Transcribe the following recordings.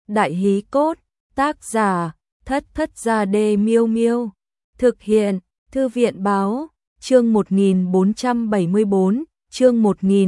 Đại hí cốt, tác giả, Thất Thất Gia Đê Miêu Miêu. Thực hiện, Thư viện báo, chương 1474, chương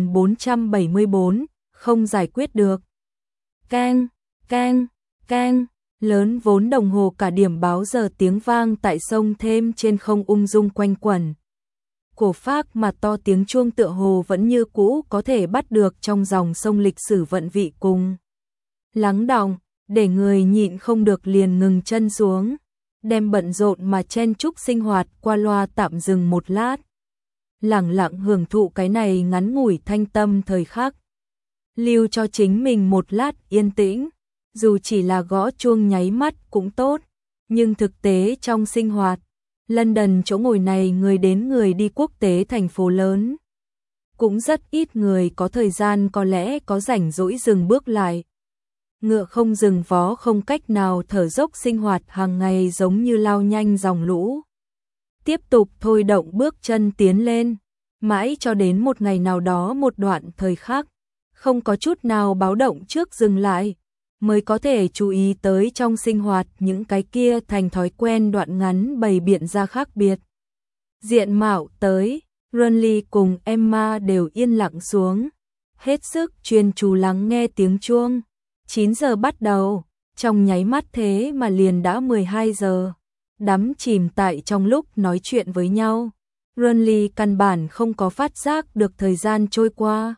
1474, không giải quyết được. Keng, keng, keng, lớn vốn đồng hồ cả điểm báo giờ tiếng vang tại sông Thêm trên không ung dung quanh quẩn. Cổ phác mà to tiếng chuông tựa hồ vẫn như cũ có thể bắt được trong dòng sông lịch sử vận vị cùng. Lắng đọng, để người nhịn không được liền ngừng chân xuống, đem bận rộn mà chen chúc sinh hoạt qua loa tạm dừng một lát. Lẳng lặng hưởng thụ cái này ngắn ngủi thanh tâm thời khắc. Lưu cho chính mình một lát yên tĩnh, dù chỉ là gõ chuông nháy mắt cũng tốt, nhưng thực tế trong sinh hoạt, London chỗ ngồi này người đến người đi quốc tế thành phố lớn. Cũng rất ít người có thời gian có lẽ có rảnh rỗi dừng bước lại. Ngựa không dừng vó không cách nào thở dốc sinh hoạt hàng ngày giống như lao nhanh dòng lũ. Tiếp tục thôi động bước chân tiến lên, mãi cho đến một ngày nào đó một đoạn thời khắc, không có chút nào báo động trước dừng lại, mới có thể chú ý tới trong sinh hoạt những cái kia thành thói quen đoạn ngắn bày biện ra khác biệt. Diện mạo tới, Runley cùng Emma đều yên lặng xuống, hết sức chuyên chú lắng nghe tiếng chuông. 9 giờ bắt đầu, trong nháy mắt thế mà liền đã 12 giờ. Đắm chìm tại trong lúc nói chuyện với nhau, Runley căn bản không có phát giác được thời gian trôi qua.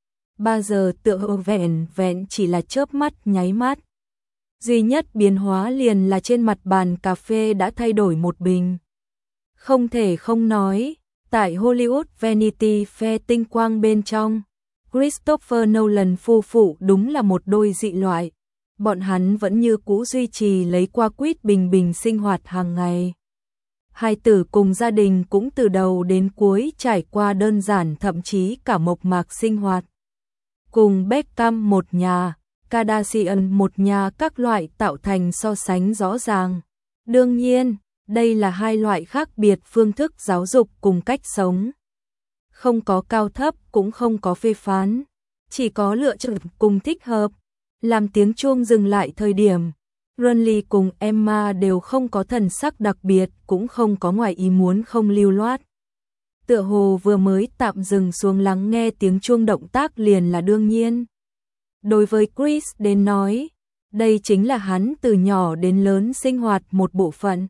3 giờ tựa hồ vẹn vẹn chỉ là chớp mắt nháy mắt. Duy nhất biến hóa liền là trên mặt bàn cà phê đã thay đổi một bình. Không thể không nói, tại Hollywood Vanity Fair tinh quang bên trong, Christopher Nolan phu phụ đúng là một đôi dị loại. Bọn hắn vẫn như cũ duy trì lấy qua quýt bình bình sinh hoạt hàng ngày. Hai tử cùng gia đình cũng từ đầu đến cuối trải qua đơn giản thậm chí cả mộc mạc sinh hoạt. Cùng Beckham một nhà, Kardashian một nhà các loại tạo thành so sánh rõ ràng. Đương nhiên, đây là hai loại khác biệt phương thức giáo dục cùng cách sống. Không có cao thấp cũng không có phê phán, chỉ có lựa chọn cùng thích hợp. Làm tiếng chuông dừng lại thời điểm, Runley cùng Emma đều không có thần sắc đặc biệt, cũng không có ngoài ý muốn không lưu loát. Tựa hồ vừa mới tạm dừng xuống lắng nghe tiếng chuông động tác liền là đương nhiên. Đối với Chris đến nói, đây chính là hắn từ nhỏ đến lớn sinh hoạt một bộ phận.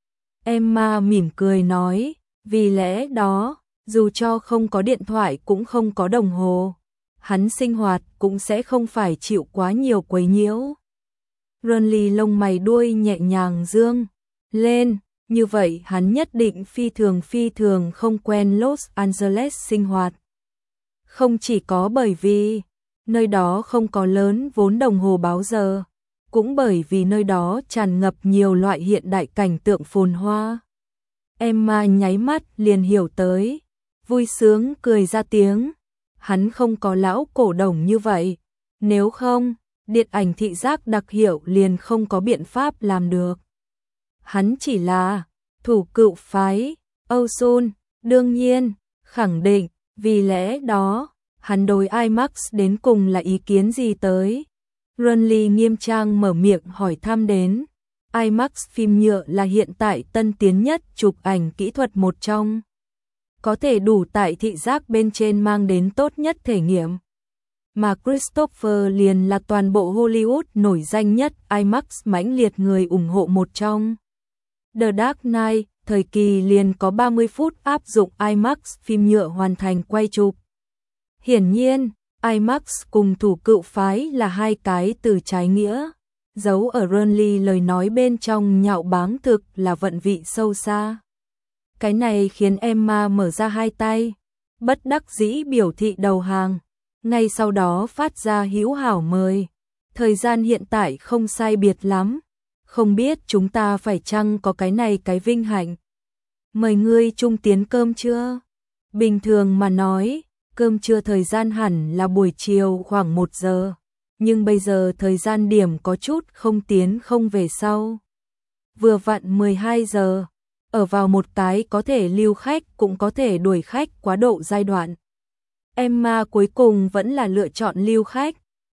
Emma mỉm cười nói, vì lẽ đó, dù cho không có điện thoại cũng không có đồng hồ, hắn sinh hoạt cũng sẽ không phải chịu quá nhiều quấy nhiễu. Runley lông mày đuôi nhẹ nhàng dương lên, như vậy hắn nhất định phi thường không quen Los Angeles sinh hoạt. Không chỉ có bởi vì nơi đó không có lớn vốn đồng hồ báo giờ, cũng bởi vì nơi đó tràn ngập nhiều loại hiện đại cảnh tượng phồn hoa. Emma nháy mắt liền hiểu tới, vui sướng cười ra tiếng. Hắn không có lão cổ đồng như vậy, nếu không, điện ảnh thị giác đặc hiệu liền không có biện pháp làm được. Hắn chỉ là thủ cựu phái, Âu Sun, đương nhiên, khẳng định, vì lẽ đó, hắn đối IMAX đến cùng là ý kiến gì tới. Runley nghiêm trang mở miệng hỏi thăm đến. IMAX phim nhựa là hiện tại tân tiến nhất chụp ảnh kỹ thuật một trong. Có thể đủ tại thị giác bên trên mang đến tốt nhất thể nghiệm. Mà Christopher liền là toàn bộ Hollywood nổi danh nhất IMAX mãnh liệt người ủng hộ một trong. The Dark Knight, thời kỳ liền có 30 phút áp dụng IMAX phim nhựa hoàn thành quay chụp. Hiển nhiên, IMAX cùng thủ cựu phái là hai cái từ trái nghĩa. Giấu ở Runley lời nói bên trong nhạo báng thực là vận vị sâu xa. Cái này khiến Emma mở ra hai tay, bất đắc dĩ biểu thị đầu hàng, ngay sau đó phát ra hữu hảo mời. Thời gian hiện tại không sai biệt lắm, không biết chúng ta phải chăng có cái này cái vinh hạnh. Mời ngươi chung tiến cơm trưa. Bình thường mà nói, cơm trưa thời gian hẳn là buổi chiều khoảng 1 giờ, nhưng bây giờ thời gian điểm có chút không tiến không về sau. Vừa vặn 12 giờ. Ở vào một cái có thể lưu khách cũng có thể đuổi khách quá độ giai đoạn. Emma cuối cùng vẫn là lựa chọn lưu khách,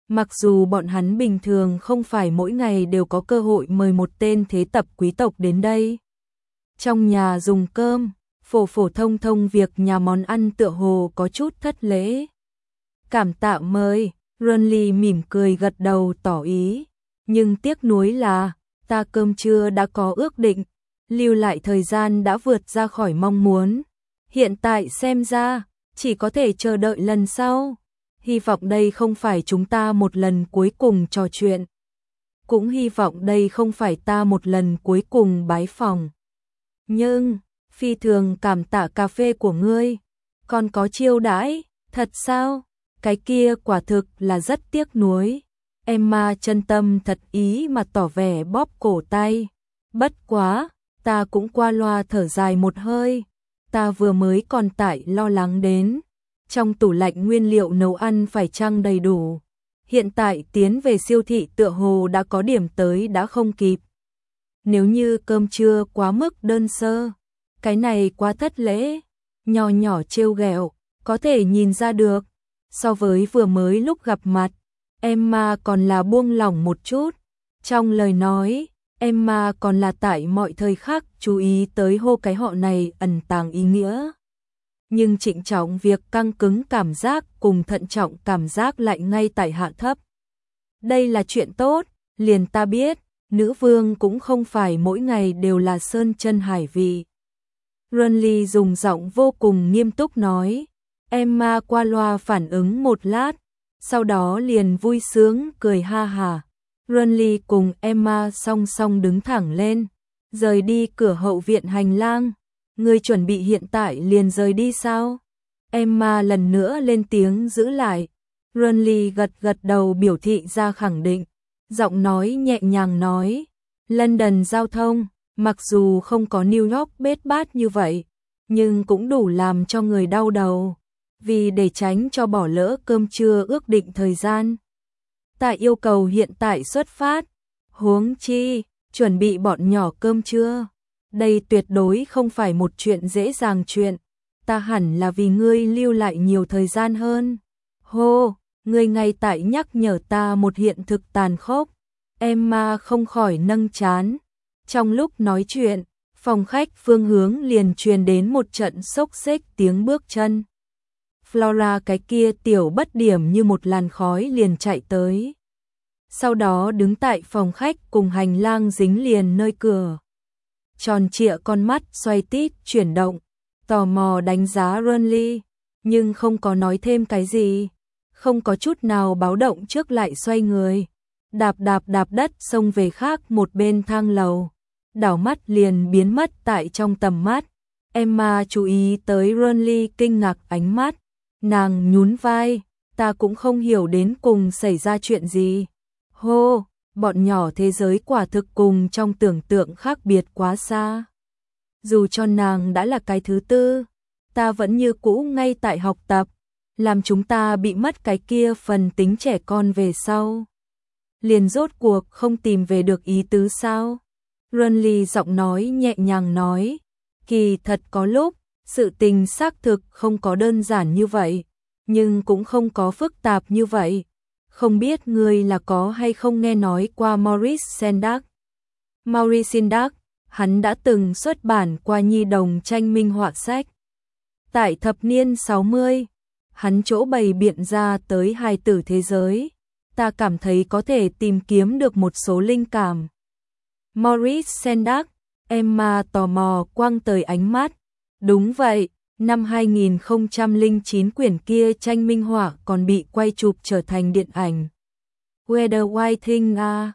Mặc dù bọn hắn bình thường không phải mỗi ngày đều có cơ hội mời một tên thế tập quý tộc đến đây. Trong nhà dùng cơm, phổ phổ thông thông việc nhà món ăn tựa hồ có chút thất lễ. Cảm tạ mời, Runly mỉm cười gật đầu tỏ ý. Nhưng tiếc nuối là, ta cơm trưa đã có ước định, lưu lại thời gian đã vượt ra khỏi mong muốn. Hiện tại xem ra, chỉ có thể chờ đợi lần sau. Hy vọng đây không phải chúng ta một lần cuối cùng trò chuyện. Cũng hy vọng đây không phải ta một lần cuối cùng bái phòng. Nhưng, phi thường cảm tạ cà phê của ngươi. Còn có chiêu đãi, thật sao? Cái kia quả thực là rất tiếc nuối. Emma chân tâm thật ý mà tỏ vẻ bóp cổ tay. Bất quá, ta cũng qua loa thở dài một hơi. Ta vừa mới còn tại lo lắng đến. Trong tủ lạnh nguyên liệu nấu ăn phải chăng đầy đủ. Hiện tại tiến về siêu thị tựa hồ đã có điểm tới đã không kịp. Nếu như cơm trưa quá mức đơn sơ, cái này quá thất lễ, nhỏ nhỏ trêu ghẹo, có thể nhìn ra được. So với vừa mới lúc gặp mặt, Emma còn là buông lỏng một chút. Trong lời nói, Emma còn là tại mọi thời khắc chú ý tới hô cái họ này ẩn tàng ý nghĩa. Nhưng trịnh trọng việc căng cứng cảm giác cùng thận trọng cảm giác lại ngay tại hạ thấp. Đây là chuyện tốt, liền ta biết, nữ vương cũng không phải mỗi ngày đều là sơn chân hải vị. Runly dùng giọng vô cùng nghiêm túc nói. Emma qua loa phản ứng một lát, sau đó liền vui sướng cười ha hả. Runly cùng Emma song song đứng thẳng lên, rời đi cửa hậu viện hành lang. Ngươi chuẩn bị hiện tại liền rời đi sao? Emma lần nữa lên tiếng giữ lại. Runly gật gật đầu biểu thị ra khẳng định. Giọng nói nhẹ nhàng nói. London giao thông, mặc dù không có New York bết bát như vậy, nhưng cũng đủ làm cho người đau đầu. Vì để tránh cho bỏ lỡ cơm trưa ước định thời gian, ta yêu cầu hiện tại xuất phát. Huống chi, chuẩn bị bọn nhỏ cơm trưa. Đây tuyệt đối không phải một chuyện dễ dàng chuyện. Ta hẳn là vì ngươi lưu lại nhiều thời gian hơn. Hô, ngươi ngay tại nhắc nhở ta một hiện thực tàn khốc. Emma không khỏi nâng trán. Trong lúc nói chuyện, phòng khách phương hướng liền truyền đến một trận xốc xếch tiếng bước chân. Flora cái kia tiểu bất điểm như một làn khói liền chạy tới. Sau đó đứng tại phòng khách cùng hành lang dính liền nơi cửa. Tròn trịa con mắt xoay tít chuyển động, tò mò đánh giá Runly, nhưng không có nói thêm cái gì, không có chút nào báo động trước lại xoay người, đạp đất xông về khác một bên thang lầu, đảo mắt liền biến mất tại trong tầm mắt. Emma chú ý tới Runly kinh ngạc ánh mắt, nàng nhún vai, ta cũng không hiểu đến cùng xảy ra chuyện gì. Hô, bọn nhỏ thế giới quả thực cùng trong tưởng tượng khác biệt quá xa. Dù cho nàng đã là cái thứ tư, ta vẫn như cũ ngay tại học tập, làm chúng ta bị mất cái kia phần tính trẻ con về sau. Liền rốt cuộc không tìm về được ý tứ sao? Runly giọng nói nhẹ nhàng nói, kỳ thật có lúc, sự tình xác thực không có đơn giản như vậy, nhưng cũng không có phức tạp như vậy. Không biết ngươi là có hay không nghe nói qua Maurice Sendak. Maurice Sendak, hắn đã từng xuất bản qua nhi đồng tranh minh họa sách. Tại thập niên 60, hắn chỗ bày biện ra tới hài tử thế giới. Ta cảm thấy có thể tìm kiếm được một số linh cảm. Maurice Sendak, Emma tò mò quăng tới ánh mắt. Đúng vậy, năm 2009 quyển kia tranh minh họa còn bị quay chụp trở thành điện ảnh. Whether White Thing a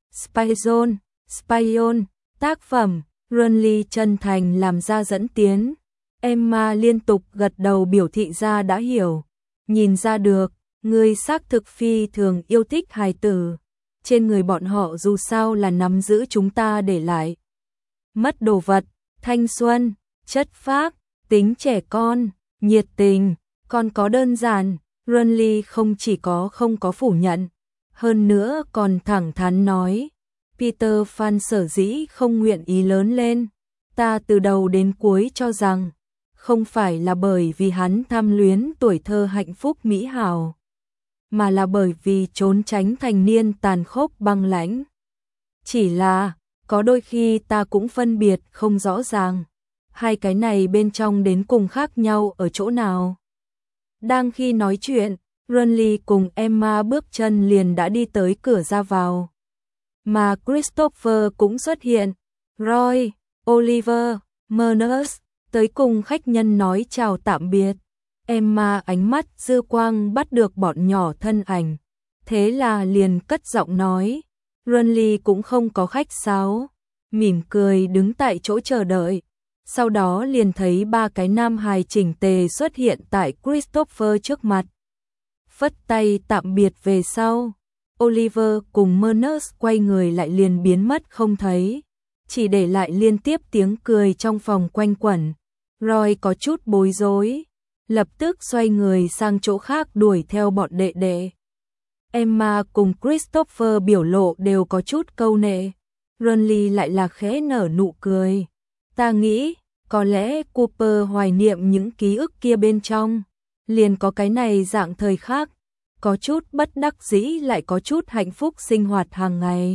Spion, tác phẩm, Runly chân thành làm ra dẫn tiến. Emma liên tục gật đầu biểu thị ra đã hiểu. Nhìn ra được, người xác thực phi thường yêu thích hài tử. Trên người bọn họ dù sao là nắm giữ chúng ta để lại. Mất đồ vật, thanh xuân, chất phác, tính trẻ con, nhiệt tình, còn có đơn giản. Runly không chỉ có không có phủ nhận, hơn nữa còn thẳng thắn nói. Peter Pan sở dĩ không nguyện ý lớn lên, ta từ đầu đến cuối cho rằng, không phải là bởi vì hắn tham luyến tuổi thơ hạnh phúc mỹ hảo, mà là bởi vì trốn tránh thành niên tàn khốc băng lãnh. Chỉ là, có đôi khi ta cũng phân biệt không rõ ràng, hai cái này bên trong đến cùng khác nhau ở chỗ nào. Đang khi nói chuyện, Renly cùng Emma bước chân liền đã đi tới cửa ra vào. Mà Christopher cũng xuất hiện. Roy, Oliver, Murnus tới cùng khách nhân nói chào tạm biệt. Emma ánh mắt dư quang bắt được bọn nhỏ thân ảnh. Thế là liền cất giọng nói. Renly cũng không có khách sáo, mỉm cười đứng tại chỗ chờ đợi. Sau đó liền thấy ba cái nam hài chỉnh tề xuất hiện tại Christopher trước mặt. Phất tay tạm biệt về sau, Oliver cùng Murnus quay người lại liền biến mất không thấy, chỉ để lại liên tiếp tiếng cười trong phòng quanh quẩn. Roy có chút bối rối, lập tức xoay người sang chỗ khác đuổi theo bọn đệ đệ. Emma cùng Christopher biểu lộ đều có chút câu nệ. Renly lại là khẽ nở nụ cười. Ta nghĩ, có lẽ Cooper hoài niệm những ký ức kia bên trong. Liền có cái này dạng thời khác. Có chút bất đắc dĩ lại có chút hạnh phúc sinh hoạt hàng ngày.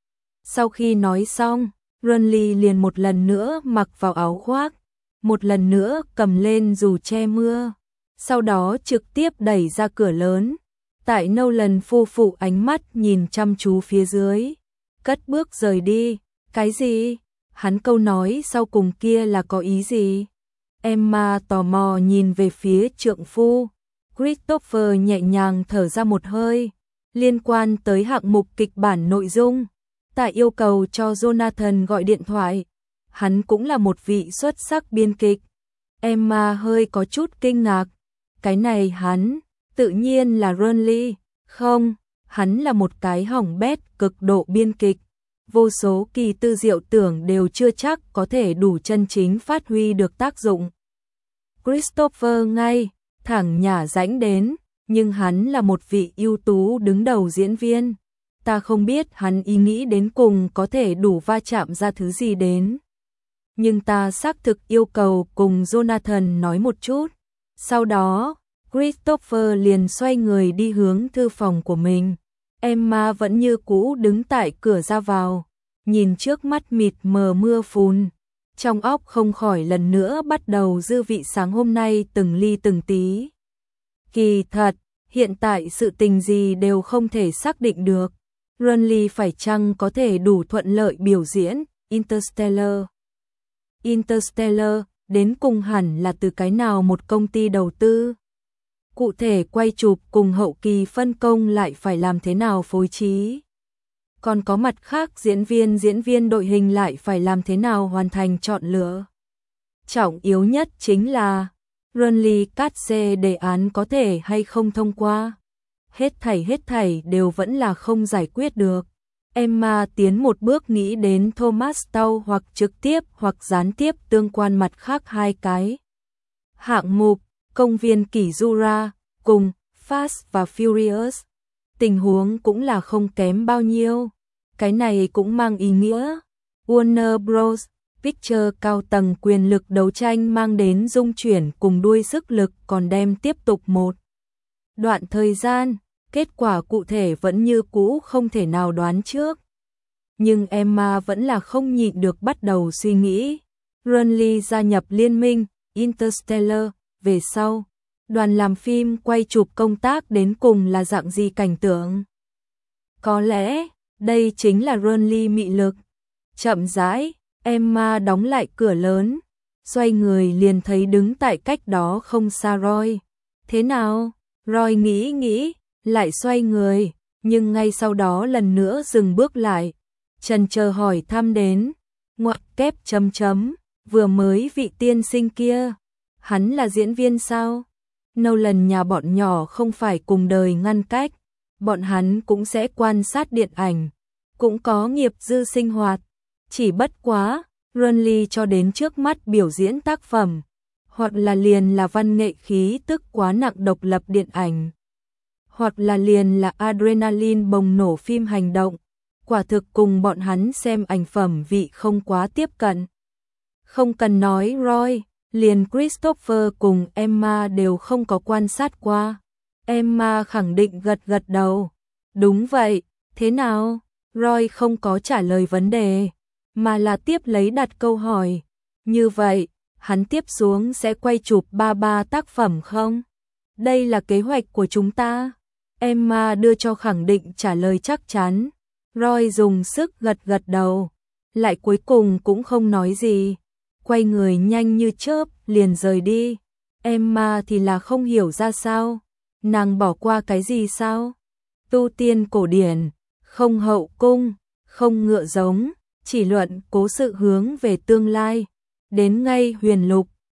Sau khi nói xong, Renly liền một lần nữa mặc vào áo khoác. Một lần nữa cầm lên dù che mưa. Sau đó trực tiếp đẩy ra cửa lớn. Tại Nolan phu phụ ánh mắt nhìn chăm chú phía dưới, cất bước rời đi. Cái gì? Hắn câu nói sau cùng kia là có ý gì? Emma tò mò nhìn về phía trượng phu. Christopher nhẹ nhàng thở ra một hơi. Liên quan tới hạng mục kịch bản nội dung, tại yêu cầu cho Jonathan gọi điện thoại. Hắn cũng là một vị xuất sắc biên kịch. Emma hơi có chút kinh ngạc. Cái này hắn tự nhiên là Renly, không, hắn là một cái hỏng bét cực độ biên kịch. Vô số kỳ tư diệu tưởng đều chưa chắc có thể đủ chân chính phát huy được tác dụng. Christopher ngay, thẳng nhả rãnh đến, nhưng hắn là một vị ưu tú đứng đầu diễn viên. Ta không biết hắn ý nghĩ đến cùng có thể đủ va chạm ra thứ gì đến. Nhưng ta xác thực yêu cầu cùng Jonathan nói một chút. Sau đó, Christopher liền xoay người đi hướng thư phòng của mình. Emma vẫn như cũ đứng tại cửa ra vào, nhìn trước mắt mịt mờ mưa phùn. Trong óc không khỏi lần nữa bắt đầu dư vị sáng hôm nay từng ly từng tí. Kỳ thật, hiện tại sự tình gì đều không thể xác định được. Renly phải chăng có thể đủ thuận lợi biểu diễn Interstellar? Interstellar đến cùng hẳn là từ cái nào một công ty đầu tư? Cụ thể quay chụp cùng hậu kỳ phân công lại phải làm thế nào phối trí? Còn có mặt khác diễn viên đội hình lại phải làm thế nào hoàn thành chọn lựa? Trọng yếu nhất chính là Renly cắt xê đề án có thể hay không thông qua. Hết thảy đều vẫn là không giải quyết được. Emma tiến một bước nghĩ đến Thomas Tau hoặc trực tiếp hoặc gián tiếp tương quan mặt khác hai cái hạng mục, công viên kỷ Jura, cùng Fast và Furious. Tình huống cũng là không kém bao nhiêu. Cái này cũng mang ý nghĩa Warner Bros. Pictures cao tầng quyền lực đấu tranh mang đến dung chuyển cùng đuôi sức lực còn đem tiếp tục một đoạn thời gian. Kết quả cụ thể vẫn như cũ không thể nào đoán trước. Nhưng Emma vẫn là không nhịn được bắt đầu suy nghĩ. Renly gia nhập liên minh Interstellar về sau. Đoàn làm phim quay chụp công tác đến cùng là dạng gì cảnh tượng? Có lẽ, đây chính là Renly mị lực. Chậm rãi, Emma đóng lại cửa lớn. Xoay người liền thấy đứng tại cách đó không xa Roy. Thế nào? Roy nghĩ, lại xoay người, nhưng ngay sau đó lần nữa dừng bước lại. Chần chờ hỏi thăm đến. Ngoặc kép chấm chấm, vừa mới vị tiên sinh kia. Hắn là diễn viên sao? Nolan nhà bọn nhỏ không phải cùng đời ngăn cách. Bọn hắn cũng sẽ quan sát điện ảnh. Cũng có nghiệp dư sinh hoạt. Chỉ bất quá, Renly cho đến trước mắt biểu diễn tác phẩm. Hoặc là liền là văn nghệ khí tức quá nặng độc lập điện ảnh. Hoặc là liền là adrenaline bùng nổ phim hành động. Quả thực cùng bọn hắn xem ảnh phẩm vị không quá tiếp cận. Không cần nói Roy, liền Christopher cùng Emma đều không có quan sát qua. Emma khẳng định gật gật đầu. Đúng vậy, thế nào? Roy không có trả lời vấn đề, mà là tiếp lấy đặt câu hỏi. Như vậy, hắn tiếp xuống sẽ quay chụp ba tác phẩm không? Đây là kế hoạch của chúng ta. Emma đưa cho khẳng định trả lời chắc chắn. Roy dùng sức gật gật đầu, lại cuối cùng cũng không nói gì. Quay người nhanh như chớp, liền rời đi. Emma thì là không hiểu ra sao. Nàng bỏ qua cái gì sao? Tu tiên cổ điển, không hậu cung, không ngựa giống, chỉ luận cố sự hướng về tương lai. Đến ngay huyền lục,